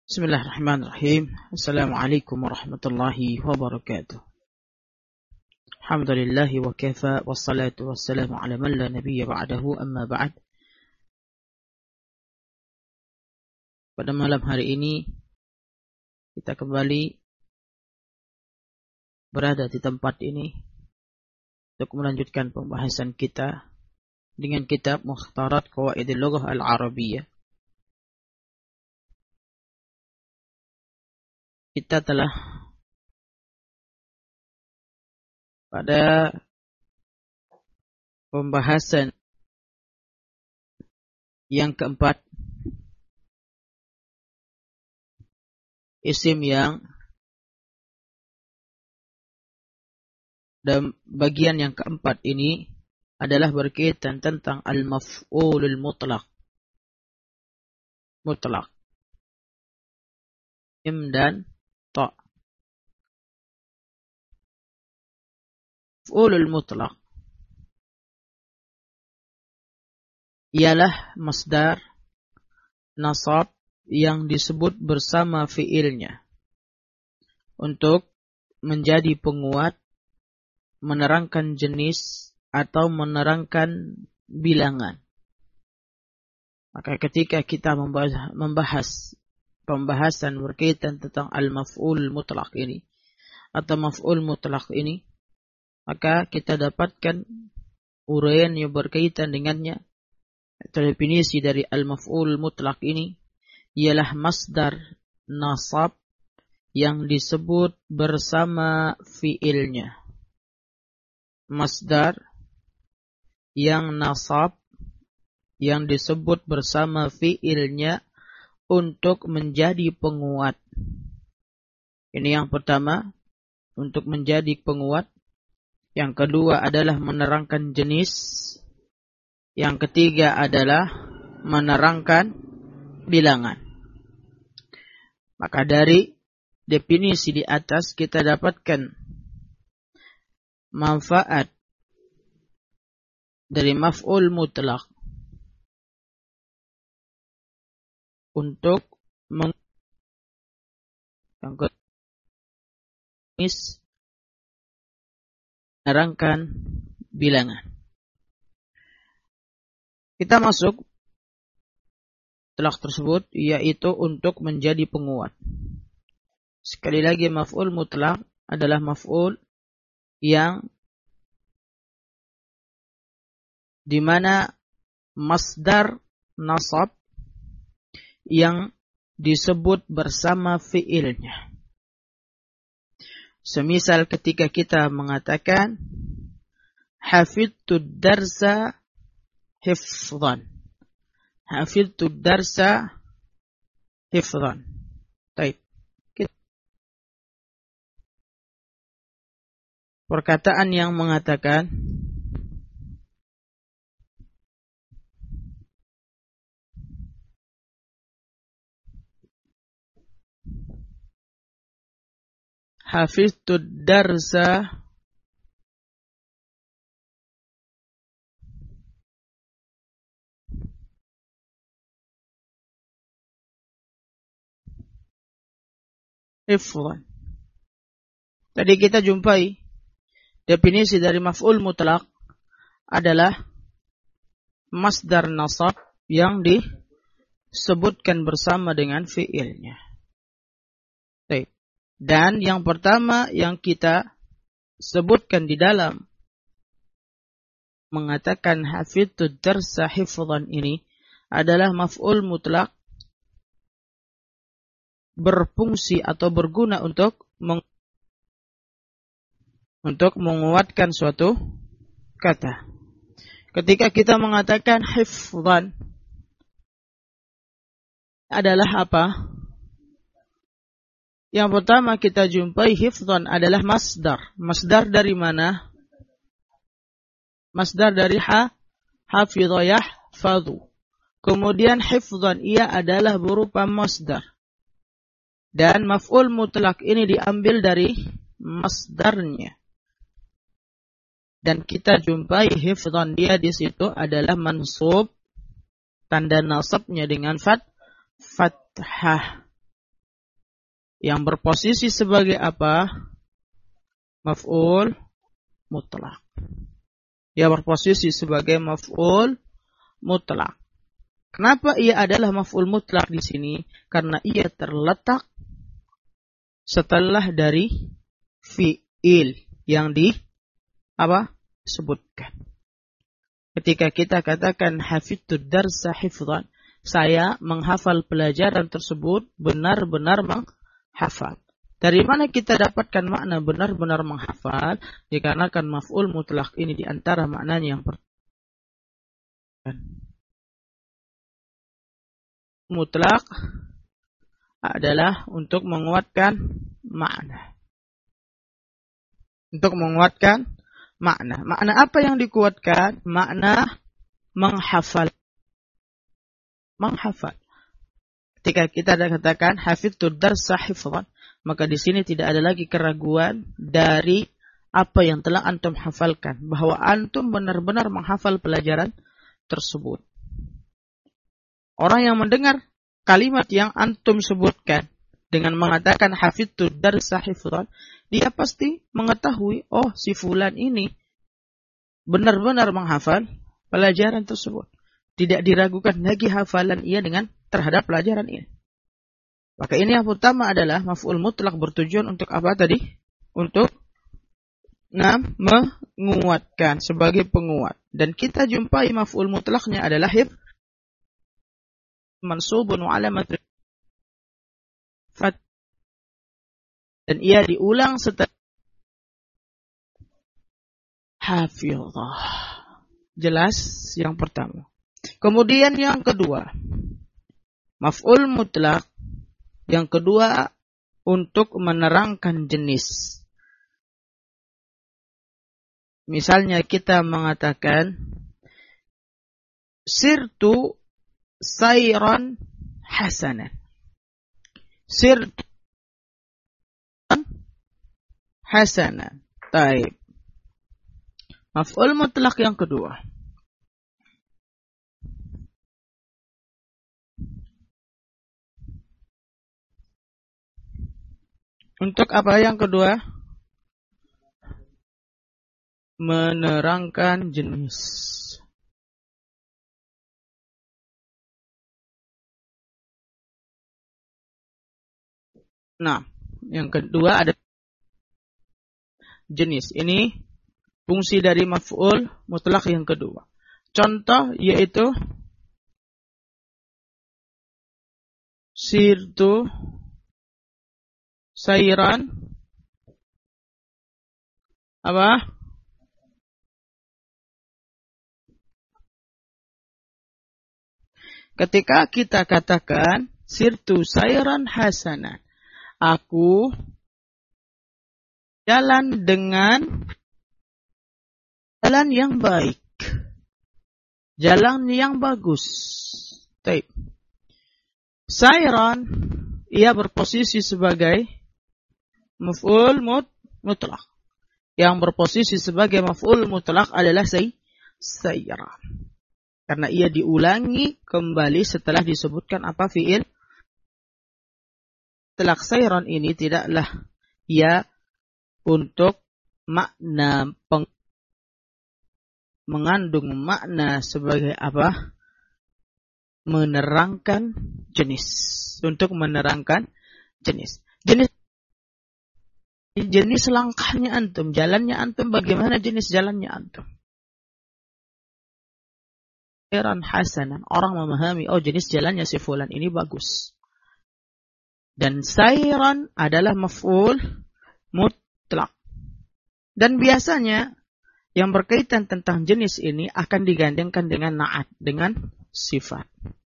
Bismillahirrahmanirrahim. Assalamualaikum warahmatullahi wabarakatuh. Alhamdulillahi wa kafa wassalatu wassalamu ala man la nabiyya ba'dahu amma ba'd. Pada malam hari ini kita kembali berada di tempat ini untuk melanjutkan pembahasan kita dengan kitab Mukhtarat Qawaidil Lughah Al-Arabiyyah. Kita telah pada pembahasan yang keempat, isim yang dan bagian yang keempat ini adalah berkaitan tentang al-maf'ulul mutlaq. Im dan ta. Maf'ulul mutlaq ialah masdar nasab yang disebut bersama fiilnya untuk menjadi penguat, menerangkan jenis atau menerangkan bilangan. Maka ketika kita membahas pembahasan berkaitan tentang al-maf'ul mutlaq ini atau maf'ul mutlaq ini, maka kita dapatkan uraian yang berkaitan dengannya. Definisi dari al-maf'ul mutlaq ini ialah masdar nasab yang disebut bersama fiilnya. Masdar yang nasab yang disebut bersama fiilnya untuk menjadi penguat. Ini yang pertama, untuk menjadi penguat. Yang kedua adalah menerangkan jenis. Yang ketiga adalah menerangkan bilangan. Maka dari definisi di atas kita dapatkan manfaat dari maf'ul mutlaq untuk menerangkan bilangan. Kita masuk mutlaq tersebut, yaitu untuk menjadi penguat. Sekali lagi, maf'ul mutlaq adalah maf'ul yang dimana masdar nasab yang disebut bersama fiilnya. Semisal ketika kita mengatakan hafidtu darsa hifdhan. Hafidtu darsa hifdhan. Baik. Perkataan yang mengatakan hafiztu darsa hifdhan. Tadi kita jumpai definisi dari maf'ul mutlaq adalah masdar nasab yang disebutkan bersama dengan fiilnya. Baik. Dan yang pertama yang kita sebutkan di dalam mengatakan hafidtu darsa hifdhan ini adalah maf'ul mutlaq berfungsi atau berguna untuk menguatkan suatu kata. Ketika kita mengatakan hifdhan adalah apa? Yang pertama kita jumpai hifdhan adalah masdar. Masdar dari mana? Masdar dari hafidha yahfadhu. Kemudian hifdhan ia adalah berupa masdar. Dan maf'ul mutlaq ini diambil dari masdarnya. Dan kita jumpai hifdhan dia di situ adalah mansub, tanda nasabnya dengan fathah. yang berposisi sebagai apa? Maf'ul mutlak. Dia berposisi sebagai maf'ul mutlak. Kenapa ia adalah maf'ul mutlak di sini? Karena ia terletak setelah dari fi'il yang sebutkan. Ketika kita katakan hafidtud darsa hifdhan, saya menghafal pelajaran tersebut benar-benar menghafal. Dari mana kita dapatkan makna benar-benar menghafal? Dikarenakan maf'ul mutlak ini di antara maknanya yang mutlak adalah untuk menguatkan makna. Untuk menguatkan makna. Makna apa yang dikuatkan? Makna menghafal. Menghafal. Ketika kita katakan hafidtud darsa hifdhan, maka di sini tidak ada lagi keraguan dari apa yang telah antum hafalkan, bahwa antum benar-benar menghafal pelajaran tersebut. Orang yang mendengar kalimat yang antum sebutkan dengan mengatakan hafidtud darsa hifdhan, dia pasti mengetahui, oh si fulan ini benar-benar menghafal pelajaran tersebut. Tidak diragukan lagi hafalan ia terhadap pelajaran ini. Maka ini yang pertama adalah maf'ul mutlak bertujuan untuk apa tadi? Untuk menguatkan sebagai penguat. Dan kita jumpai maf'ul mutlaknya adalah mansubun wa alamat fat, dan ia diulang setelah hafizah. Jelas yang pertama. Kemudian yang kedua, maf'ul mutlak yang kedua untuk menerangkan jenis. Misalnya kita mengatakan sirtu sayran hasanan. Sirtu hasanan. Taib. Maf'ul mutlak yang kedua. Untuk apa yang kedua? Menerangkan jenis. Nah, yang kedua ada jenis. Ini fungsi dari maf'ul mutlak yang kedua. Contoh yaitu sirtu sayran apa? Ketika kita katakan sirtu sayran hasanan, aku jalan dengan jalan yang baik, jalan yang bagus. Baik. Sayran ia berposisi sebagai maf'ul mutlak. Yang berposisi sebagai maf'ul mutlak adalah sayran. Karena ia diulangi kembali setelah disebutkan apa fi'il. Mutlak sayran ini tidaklah ia untuk makna mengandung makna sebagai apa? Menerangkan jenis. Untuk menerangkan jenis. Jenis langkahnya antum, jalannya antum, bagaimana jenis jalannya antum. Sayran hasanan, orang memahami, oh jenis jalannya si fulan ini bagus. Dan sayran adalah maf'ul mutlak. Dan biasanya yang berkaitan tentang jenis ini akan digandengkan dengan na'at, dengan sifat.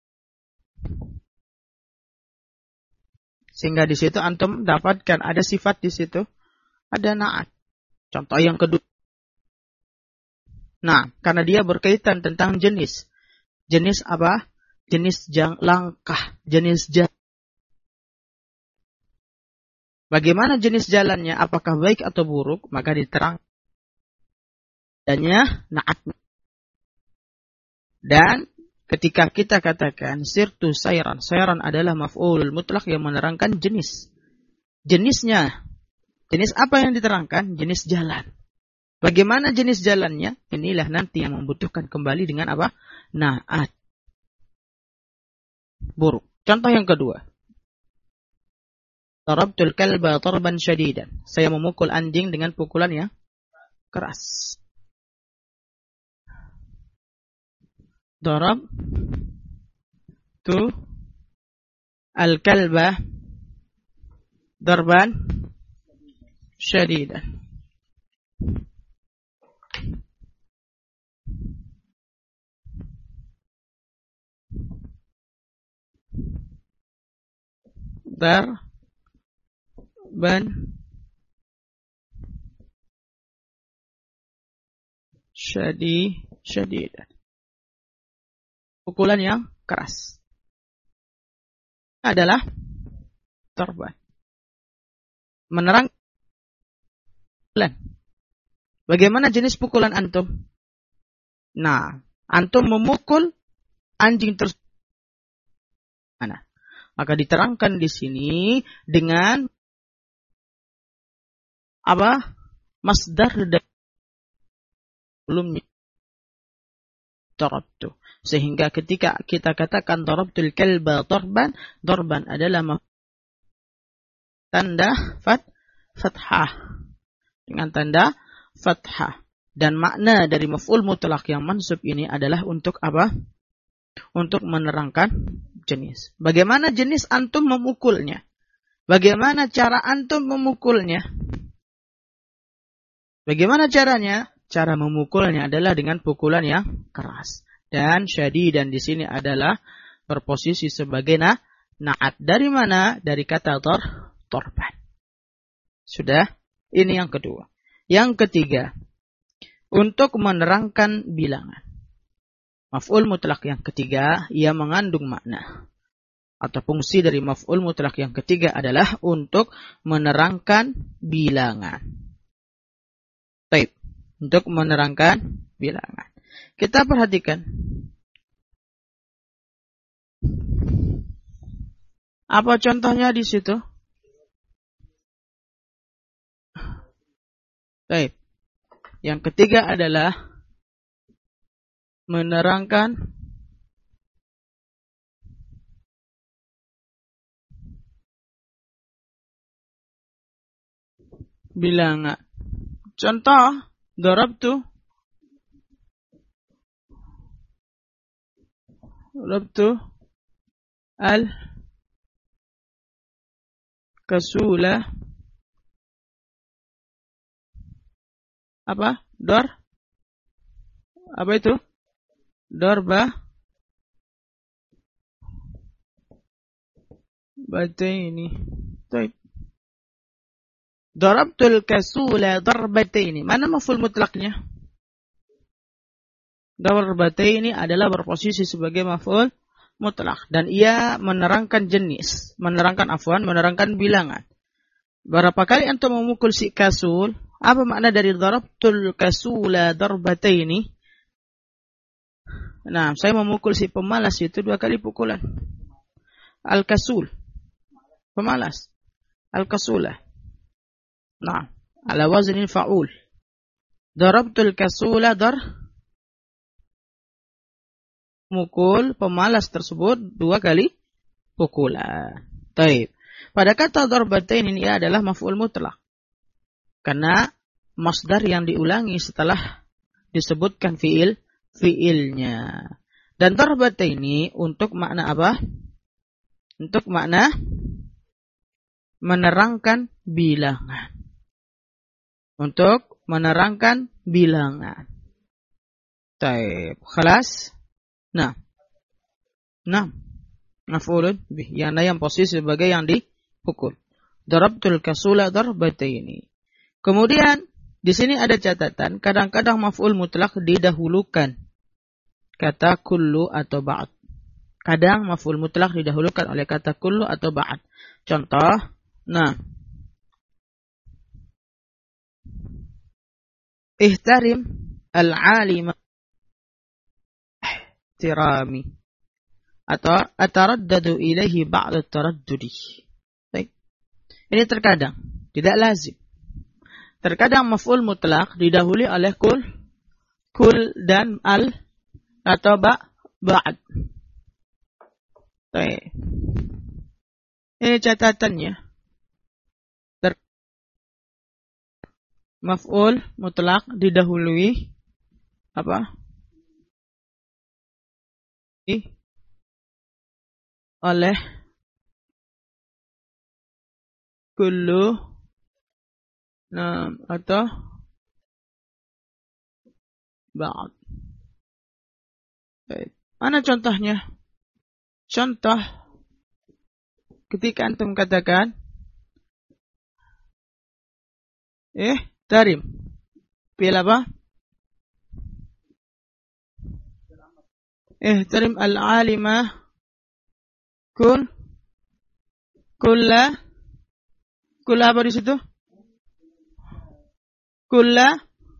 Sehingga di situ antum dapatkan ada sifat di situ, ada na'at. Contoh yang kedua. Nah, karena dia berkaitan tentang jenis. Jenis apa? Jenis langkah, jenis jalan. Bagaimana jenis jalannya? Apakah baik atau buruk? Maka diterang. Adanya na'at. Dan ketika kita katakan sirtu sayran, sayran adalah maf'ul mutlak yang menerangkan jenis. jenisnya. Jenis apa yang diterangkan? Jenis jalan. Bagaimana jenis jalannya? Inilah nanti yang membutuhkan kembali dengan apa? Na'at. Buruk. Contoh yang kedua. Darabtul kalba darban syadidan. Saya memukul anjing dengan pukulan yang keras. Darab tu al-kalba darban syadidan. Darban syadidan. Pukulan yang keras. Adalah darban. Menerang. Bagaimana jenis pukulan antum? Nah, antum memukul anjing tersebut. Maka diterangkan di sini dengan apa? Masdar dari sebelumnya. Darabtu. Sehingga ketika kita katakan darabtul kalba darban adalah tanda fathah. Dengan tanda fathah. Dan makna dari maf'ul mutlaq yang mansub ini adalah untuk apa? Untuk menerangkan jenis. Bagaimana jenis antum memukulnya? Bagaimana cara antum memukulnya? Bagaimana caranya? Cara memukulnya adalah dengan pukulan yang keras. Dan syadidan di sini adalah berposisi sebagai na'at. Dari mana? Dari kata darban. Sudah? Ini yang kedua. Yang ketiga, untuk menerangkan bilangan. Maf'ul mutlaq yang ketiga, ia mengandung makna. Atau fungsi dari maf'ul mutlaq yang ketiga adalah untuk menerangkan bilangan. Baik. Untuk menerangkan bilangan. Kita perhatikan. Apa contohnya di situ? Baik. Yang ketiga adalah menerangkan bilangan. Contoh, darabtu al-kasula apa? Apa itu? Darba bataini. Baik. Darabtul kasula darbataini. Mana maf'ul mutlaqnya? Darbataini adalah berposisi sebagai maf'ul mutlaq dan ia menerangkan jenis, menerangkan bilangan. Berapa kali antum memukul si kasul? Apa makna dari darabtul kasula darbataini? Nah, saya memukul si pemalas itu 2 kali pukulan. Al-kasul. Pemalas. Al-kasula. Nah, ala waznil fa'ul. Darabtul kasula mukul pemalas tersebut 2 kali pukulan. Taib. Pada kata darbatain ini adalah maf'ul mutlaq. Karena masdar yang diulangi setelah disebutkan fiilnya. Dan darbatain ini untuk makna apa? Untuk makna menerangkan bilangan. Untuk menerangkan bilangan. Taib. Khalas? Nah. Maf'ulun bih. Yang posisi sebagai yang dipukul. Darabtul kasula darbataini. Kemudian di sini ada catatan, kadang-kadang maf'ul mutlaq didahulukan kata kullu atau ba'd. Kadang maf'ul mutlaq didahulukan oleh kata kullu atau ba'd. Contoh, ihtarim al-alima ihtirami atau ataraddadu ilaihi ba'da taraddudi. Baik. Ini terkadang, tidak lazim. Terkadang maf'ul mutlak didahului oleh kul dan al atau ba'd. Baik. Ini catatannya. Maf'ul mutlak didahului apa? Oleh kullu atau ba'd. Baik. Mana contohnya? Contoh ketika antum katakan tarim. Fi'il apa? Tarim al-alimah kulla apa di situ? Kulla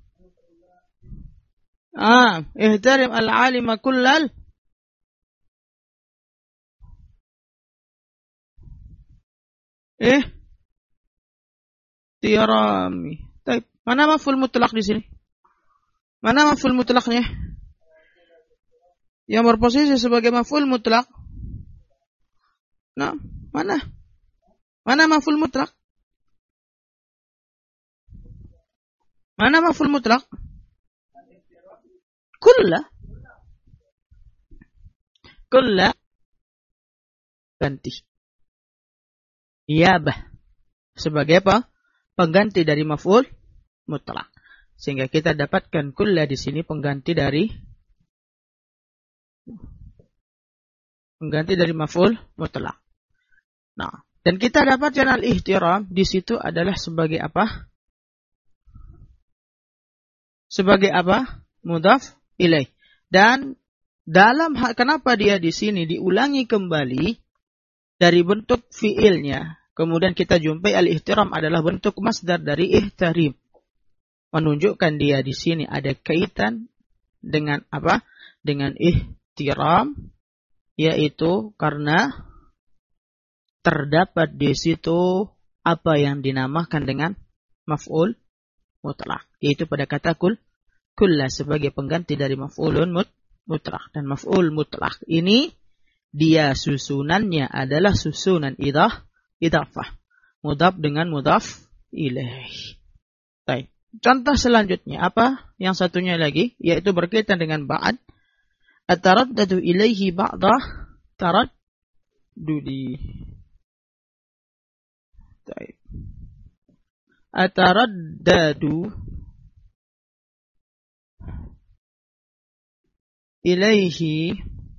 ihtarim al-alima kullal tirami. Baik, mana maf'ul mutlak di sini? Mana maf'ul mutlaknya? Yang berposisi sebagai maf'ul mutlak. Nah, mana? Mana maf'ul mutlak? Mana maf'ul mutlak? Kulla ganti. Iyabah sebagai apa? Pengganti dari maf'ul mutlak. Sehingga kita dapatkan kulla di sini pengganti dari maf'ul mutlak. Nah, dan kita dapatkan al-ihtiram di situ adalah sebagai apa? Sebagai apa? Mudhaf ilaih. Dan kenapa dia di sini diulangi kembali dari bentuk fiilnya, kemudian kita jumpai al-ihtiram adalah bentuk masdar dari ihtarim, menunjukkan dia di sini ada kaitan dengan apa? Dengan ihtiram, yaitu karena terdapat di situ apa yang dinamakan dengan maf'ul mutlak, yaitu pada kata kulla sebagai pengganti dari maf'ulun mutlak. Dan maf'ul mutlak ini dia susunannya adalah susunan idhafah. Mudhaf dengan mudhaf ilaih. Baik. Contoh selanjutnya apa? Yang satunya lagi yaitu berkaitan dengan ba'd. Ataraddadu ilaihi ba'dah taraddudi. Baik. Ataraddadu ilaihi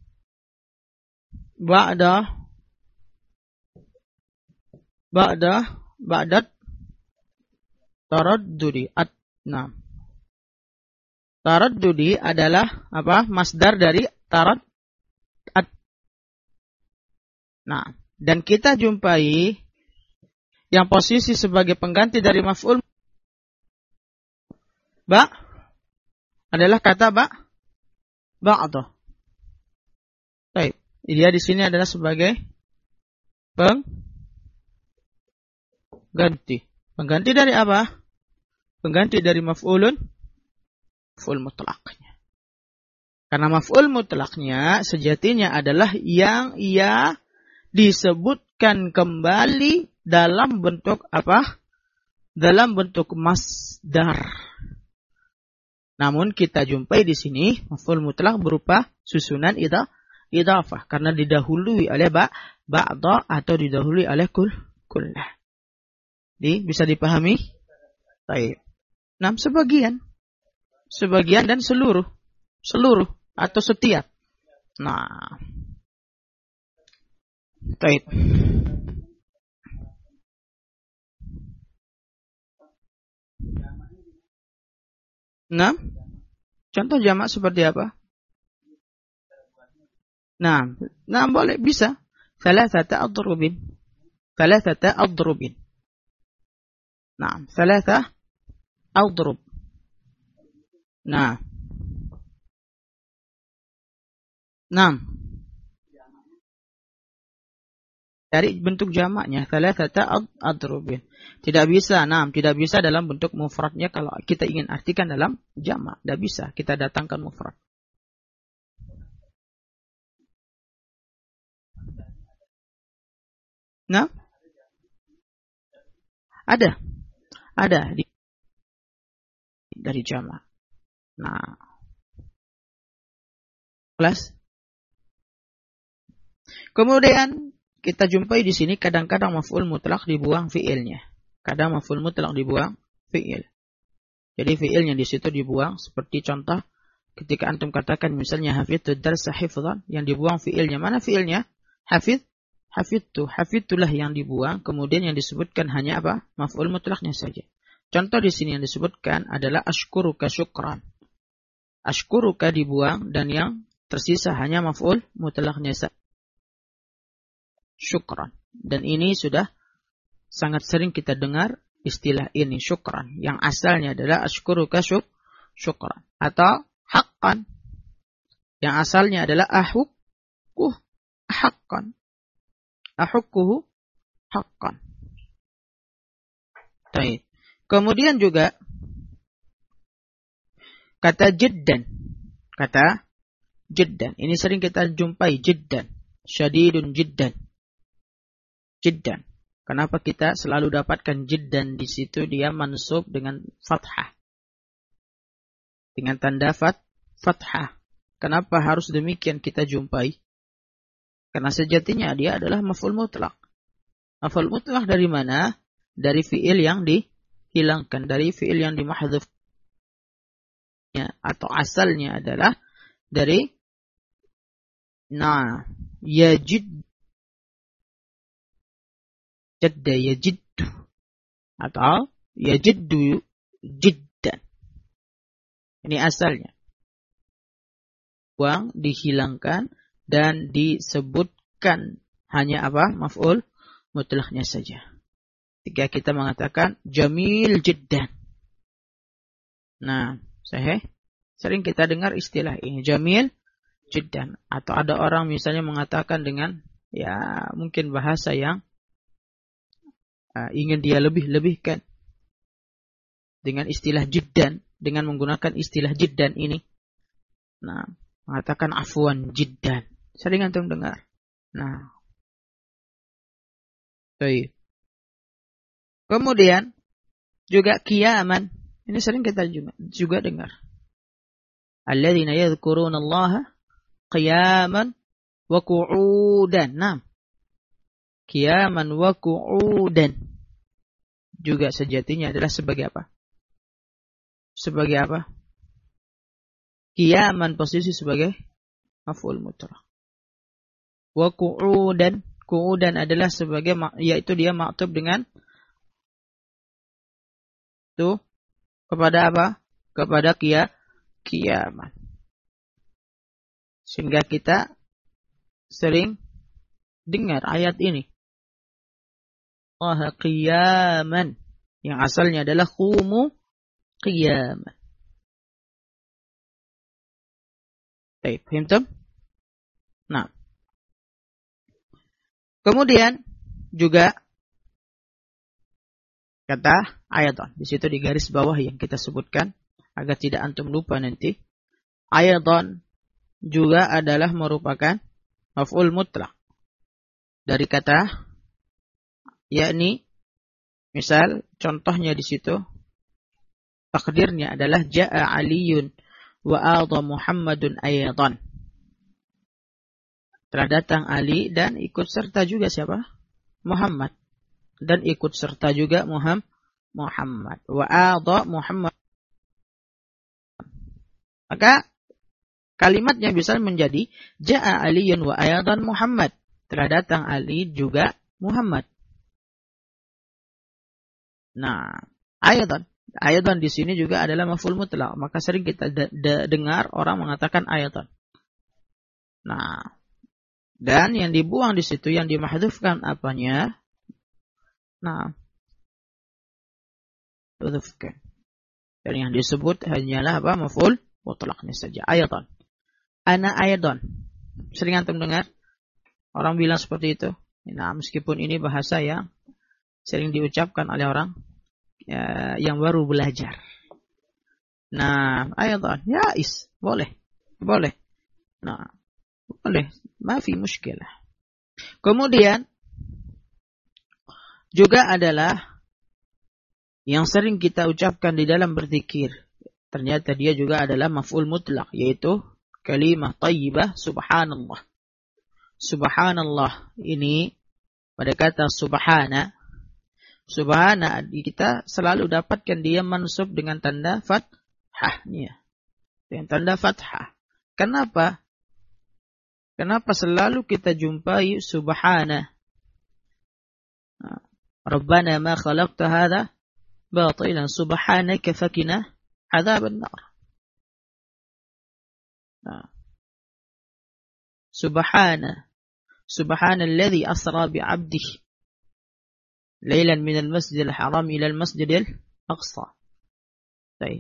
ba'dat taraddudi. Taraddudi adalah apa? Masdar dari tarad. Nah, dan kita jumpai yang posisi sebagai pengganti dari maf'ul adalah kata ba'dah. Baik, dia di sini adalah sebagai pengganti. Pengganti dari apa? Pengganti dari maf'ul mutlaknya. Karena maf'ul mutlaknya sejatinya adalah yang ia disebutkan kembali dalam bentuk apa? Dalam bentuk masdar. Namun kita jumpai di sini maf'ul mutlak berupa susunan idhafah karena didahului oleh ba'da atau didahului oleh kullah. Bisa dipahami? Baik. Nah, sebagian dan seluruh atau setiap. Nah. Baik. Nah, contoh jamak seperti apa? Nah, boleh bisa. Thalathata adrubin. Nah, thalatha adrub. Nah. Dari bentuk jamaknya, thalathata adrubin. Tidak bisa dalam bentuk mufradnya kalau kita ingin artikan dalam jamak. Tidak bisa kita datangkan mufrad. Nah, ada dari jamak. Nah, kelas. Kemudian kita jumpai di sini kadang-kadang maf'ul mutlaq dibuang fi'ilnya. Kadang maf'ul mutlaq dibuang fi'il. Jadi fi'ilnya di situ dibuang seperti contoh ketika antum katakan misalnya hafidtud darsa hifdzan, yang dibuang fi'ilnya. Mana fi'ilnya? Hafidtulah yang dibuang, kemudian yang disebutkan hanya apa? Maf'ul mutlaqnya saja. Contoh di sini yang disebutkan adalah ashkuruka syukran. Ashkuruka dibuang dan yang tersisa hanya maf'ul mutlaqnya saja. Syukran. Dan ini sudah sangat sering kita dengar istilah ini, syukran. Yang asalnya adalah ashkuruka syukran. Atau haqqan. Yang asalnya adalah ahukkuh haqqan. Ahukkuhu haqqan. Baik. Kemudian juga kata jiddan. Kata jiddan. Ini sering kita jumpai, jiddan. Syadidun jiddan. Jiddan. Kenapa kita selalu dapatkan jiddan di situ? Dia mansub dengan fathah. Dengan tanda fathah. Kenapa harus demikian kita jumpai? Karena sejatinya dia adalah maf'ul mutlaq. Maf'ul mutlaq dari mana? Dari fi'il yang dihilangkan, dari fi'il yang dimahdhuf. Atau asalnya adalah dari yajid. Jadda yajiddu atau yajiddu jiddan. Ini asalnya. Buang, dihilangkan dan disebutkan hanya apa? Maf'ul mutlaqnya saja. Jika kita mengatakan jamil jiddan. Nah, sering kita dengar istilah ini, jamil jiddan. Atau ada orang misalnya mengatakan dengan mungkin bahasa yang ingin dia lebih-lebihkan dengan istilah jiddan, dengan menggunakan istilah jiddan ini. Nah, mengatakan afwan jiddan. Sering antum dengar. Nah. Baik. Kemudian juga qiyaman. Ini sering kita juga dengar. Alladzina yadhkuruna Allah qiyaman wa qu'udan. Nah. Qiyaman wa qu'udan. Juga sejatinya adalah sebagai apa? Sebagai apa? Qiyaman posisi sebagai maf'ul mutlaq. Wa qu'udan. Qu'udan adalah sebagai, yaitu dia maktub dengan itu kepada apa? Kepada qiyaman. Sehingga kita sering dengar ayat ini. Allah qiyaman. Yang asalnya adalah qumu qiyaman. Baik, paham? Nah. Kemudian juga kata ayatan. Di situ di garis bawah yang kita sebutkan agar tidak antum lupa nanti. Ayatan juga adalah merupakan maf'ul mutlaq dari kata, yakni misal contohnya di situ takdirnya adalah jaa Aliyun wa adha Muhammadun ayatan. Telah datang Ali dan ikut serta juga siapa? Muhammad. Dan ikut serta juga Muhammad. Wa adha Muhammad. Maka kalimatnya bisa menjadi jaa Aliyun wa ayatan Muhammad. Telah datang Ali juga Muhammad. Nah, ayatan di sini juga adalah maf'ul mutlaq. Maka sering kita dengar orang mengatakan ayatan. Nah, dan yang dibuang di situ, yang dimahdhufkan apanya? Nah, mahdhufkan. Dan yang disebut hanyalah apa? Maf'ul mutlaqnya saja. Ayatan. Ana ayatan. Sering antum dengar orang bilang seperti itu. Nah, meskipun ini bahasa yang sering diucapkan oleh orang yang baru belajar. Nah, ayatan, boleh. Boleh. Nah, boleh. Mafi muskilah. Kemudian, juga adalah yang sering kita ucapkan di dalam berzikir. Ternyata dia juga adalah maf'ul mutlak, yaitu kalimah thayyibah subhanallah. Subhanallah ini pada kata subhana. Subhana kita selalu dapatkan dia mansub dengan tanda fathahnya. Dengan tanda fathah. Kenapa? Kenapa selalu kita jumpai subhana? Rabbana ma khalaqta hadha batilan subhanaka fakina adzaban nar. Subhanalladzi asra bi'abdihi lailan minal masjidil haram ilal masjidil aqsa. Baik.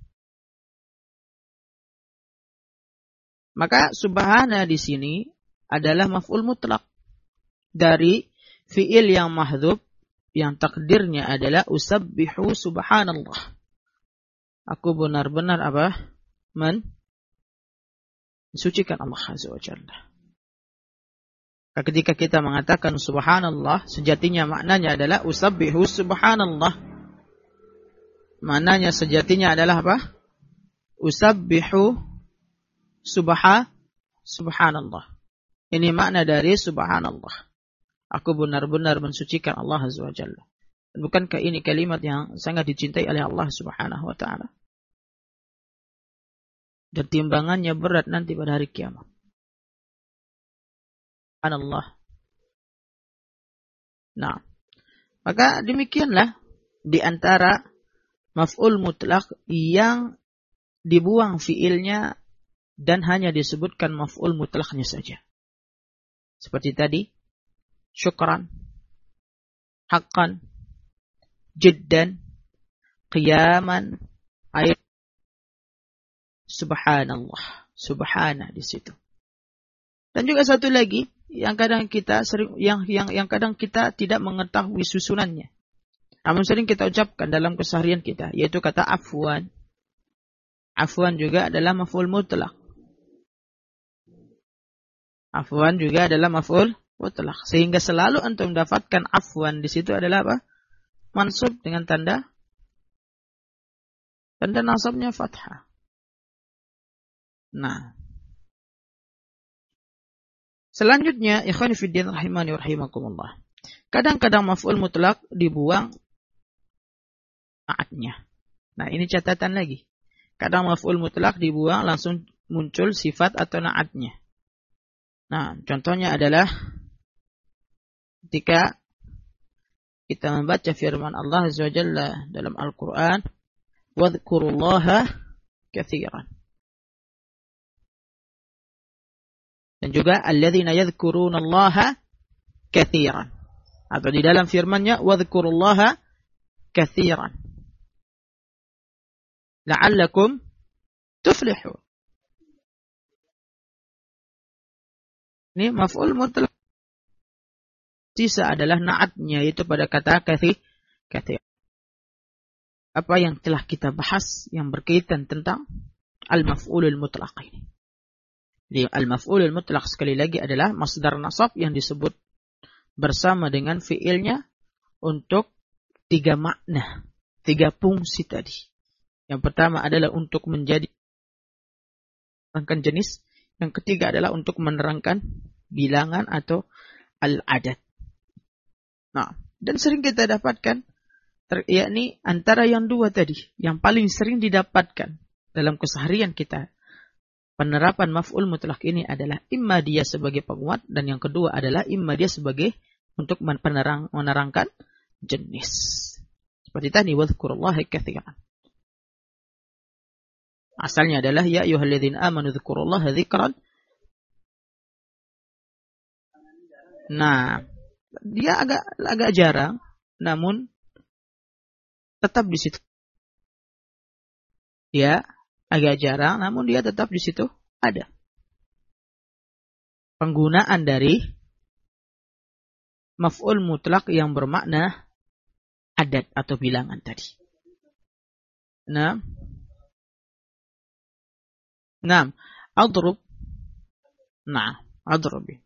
Maka subhana di sini adalah maf'ul mutlak dari fi'il yang mahdzuf yang takdirnya adalah usabbihu subhanallah. Aku benar-benar mensucikan Allah Azza wa Jalla. Ketika kita mengatakan subhanallah, sejatinya maknanya adalah usabbihu subhanallah. Maknanya sejatinya adalah apa? Usabbihu subhanallah. Ini makna dari subhanallah. Aku benar-benar mensucikan Allah Azza wa Jalla. Bukankah ini kalimat yang sangat dicintai oleh Allah Subhanahu wa ta'ala? Dan timbangannya berat nanti pada hari kiamat. Subhanallah. Nah, maka demikianlah di antara maf'ul mutlak yang dibuang fiilnya dan hanya disebutkan maf'ul mutlaknya saja. Seperti tadi, syukran, haqqan, jiddan, qiyaman, ayat, subhanallah, subhana di situ. Dan juga satu lagi yang kadang kita yang kadang kita tidak mengetahui susunannya. Namun sering kita ucapkan dalam keseharian kita, yaitu kata afwan. Afwan juga adalah maf'ul mutlak. Afwan juga adalah maf'ul mutlak. Sehingga selalu antum mendapatkan afwan di situ adalah apa? Mansub dengan tanda nasabnya fathah. Nah, selanjutnya, ikhwan fiddin rahimani wa rahimakumullah. Kadang-kadang maf'ul mutlak dibuang naatnya. Nah, ini catatan lagi. Kadang maf'ul mutlak dibuang langsung muncul sifat atau naatnya. Nah, contohnya adalah ketika kita membaca firman Allah Azza wa Jalla dalam Al-Quran, wadhkurullaha katsiran. Dan juga alladzina yadhkurunallaha katsiran. Atau di dalam firman-Nya wadhkurullaha katsiran la'allakum tuflihun. Ini maf'ul mutlak. Sisa adalah na'atnya, yaitu pada kata katsir. Apa yang telah kita bahas yang berkaitan tentang al-maf'ulul mutlaq ini. Al-maf'ulul mutlaq sekali lagi adalah masdar nasab yang disebut bersama dengan fiilnya untuk 3 makna, 3 fungsi tadi. Yang pertama adalah untuk menerangkan jenis, yang ketiga adalah untuk menerangkan bilangan atau al-adad. Nah, dan sering kita dapatkan yakni antara yang dua tadi, yang paling sering didapatkan dalam keseharian kita. Penerapan maf'ul mutlak ini adalah imma dia sebagai penguat, dan yang kedua adalah imma dia sebagai untuk menerangkan jenis. Seperti tadi, wadhkurullaha katsiran. Asalnya adalah ya ayyuhalladzina amanu dzkurullaha dzikran. Nah, dia agak jarang, namun tetap di situ. Ya, agak jarang, namun dia tetap di situ ada. Penggunaan dari maf'ul mutlak yang bermakna adad atau bilangan tadi. Nah, adrub. Nah, adrubi.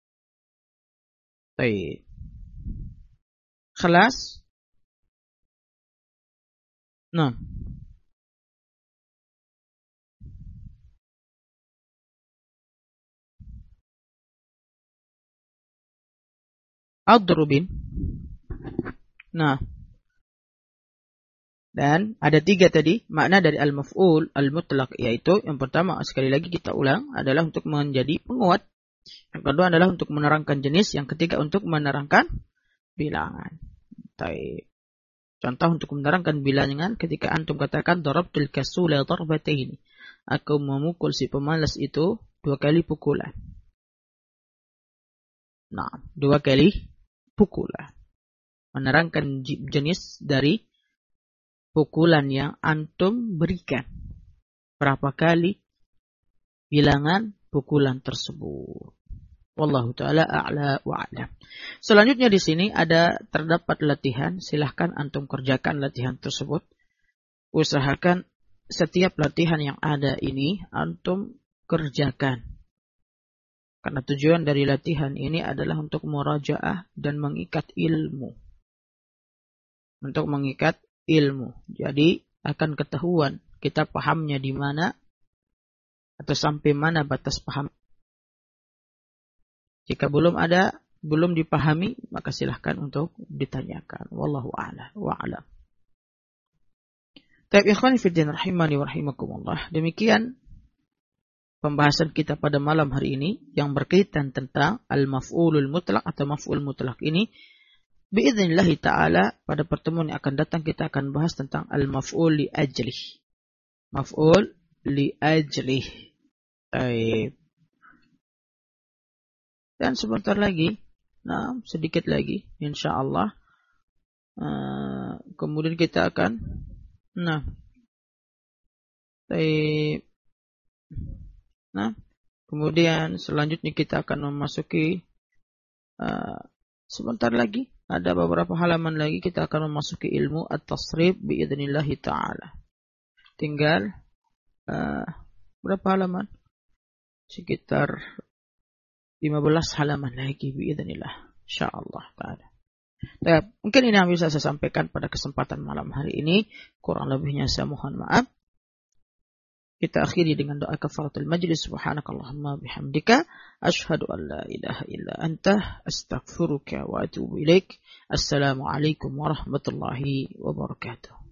Baik. Khalas. Nah. Adrubin. Nah. Dan ada 3 tadi makna dari al-maf'ul al-mutlaq, yaitu yang pertama sekali lagi kita ulang adalah untuk menjadi penguat. Yang kedua adalah untuk menerangkan jenis, yang ketiga untuk menerangkan bilangan. Baik. Contoh untuk menerangkan bilangan ketika antum katakan darabtul kasula darbataini. Aku memukul si pemalas itu 2 kali pukulan. Nah, 2 kali pukulan. Menerangkan jenis dari pukulan yang antum berikan. Berapa kali bilangan pukulan tersebut. Wallahu ta'ala a'la wa a'lam. Selanjutnya di sini terdapat latihan. Silahkan antum kerjakan latihan tersebut. Usahakan setiap latihan yang ada ini antum kerjakan. Karena tujuan dari latihan ini adalah untuk murajaah dan mengikat ilmu. Untuk mengikat ilmu. Jadi akan ketahuan kita pahamnya di mana atau sampai mana batas paham. Jika belum dipahami, maka silahkan untuk ditanyakan. Wallahu a'lam wa a'lam. Taib ikhwani fiddin rahimani wa rahimakumullah. Demikian pembahasan kita pada malam hari ini yang berkaitan tentang al-maf'ulul mutlaq atau maf'ul mutlaq ini. Biiznillah ta'ala pada pertemuan yang akan datang kita akan bahas tentang al-maf'ul li ajlih. Maf'ul li ajlih. Taib. Dan sebentar lagi, sedikit lagi, insyaallah. Kemudian kita akan, kemudian selanjutnya kita akan memasuki, sebentar lagi, ada beberapa halaman lagi kita akan memasuki ilmu at-tasrif biidznillah ta'ala. Tinggal berapa halaman? Sekitar 15 halaman lagi biidznillah insyaallah taala. Mungkin ini yang bisa saya sampaikan pada kesempatan malam hari ini. Kurang lebihnya saya mohon maaf. Kita akhiri dengan doa kafaratul majlis. Subhanakallahumma bihamdika asyhadu an la ilaha illa anta astaghfiruka wa atubu ilaik. Assalamualaikum warahmatullahi wabarakatuh.